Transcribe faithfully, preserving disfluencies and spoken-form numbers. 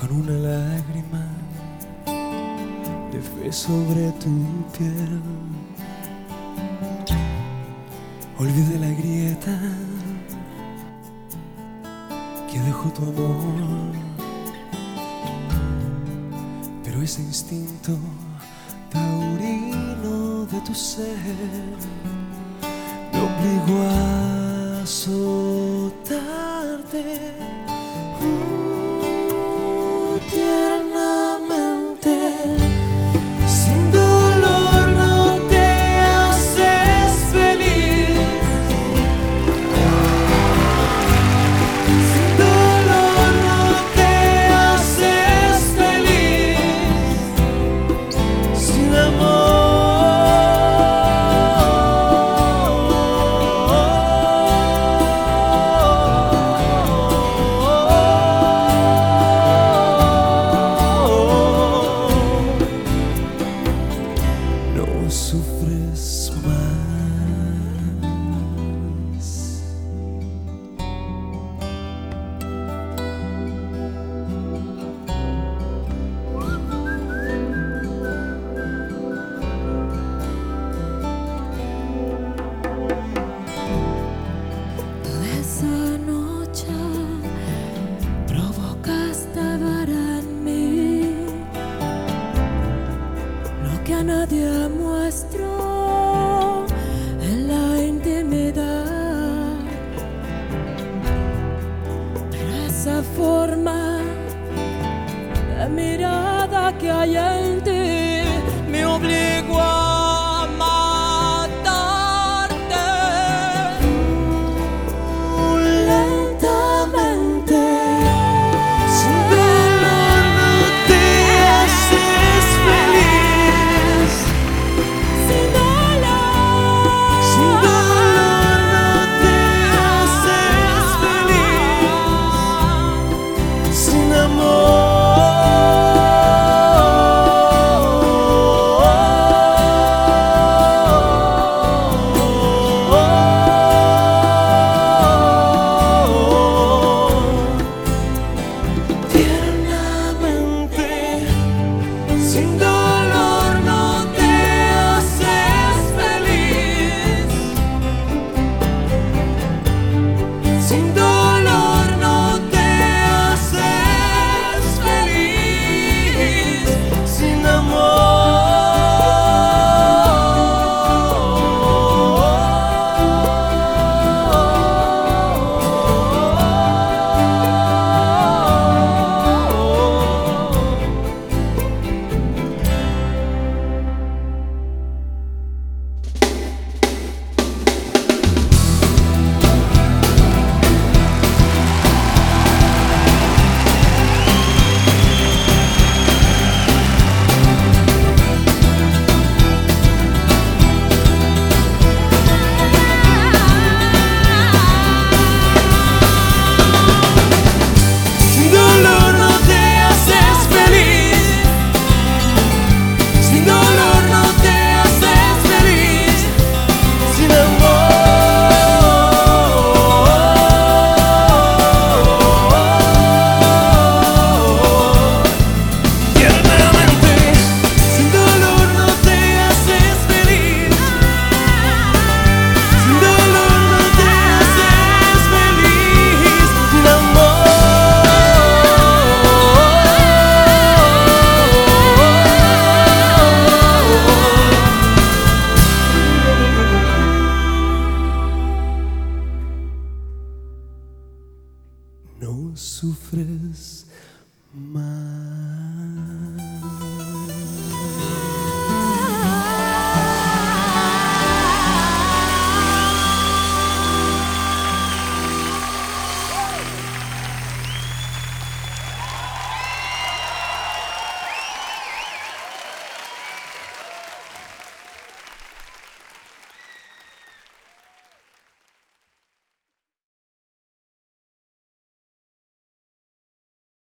con una lágrima de fe sobre tu piel. Olvidé la grieta que dejó tu amor, pero ese instinto taurino de tu ser me obligó a azotarte uh, tiernamente. Sin dolor no te haces feliz, sin dolor no te haces feliz, sin amor. Sufres más. Toda esa noche provocaste ver en mí lo que a nadie muestro en la intimidad, pero esa forma de mirada que hay en ti me obligó a matarte uh, lentamente. Sin dolor no te haces feliz, sin dolor, sin dolor no te haces feliz, sin amor. Tiernamente, sin dolor no te haces feliz, sin dolor no te haces feliz, sin amor. No sufres más.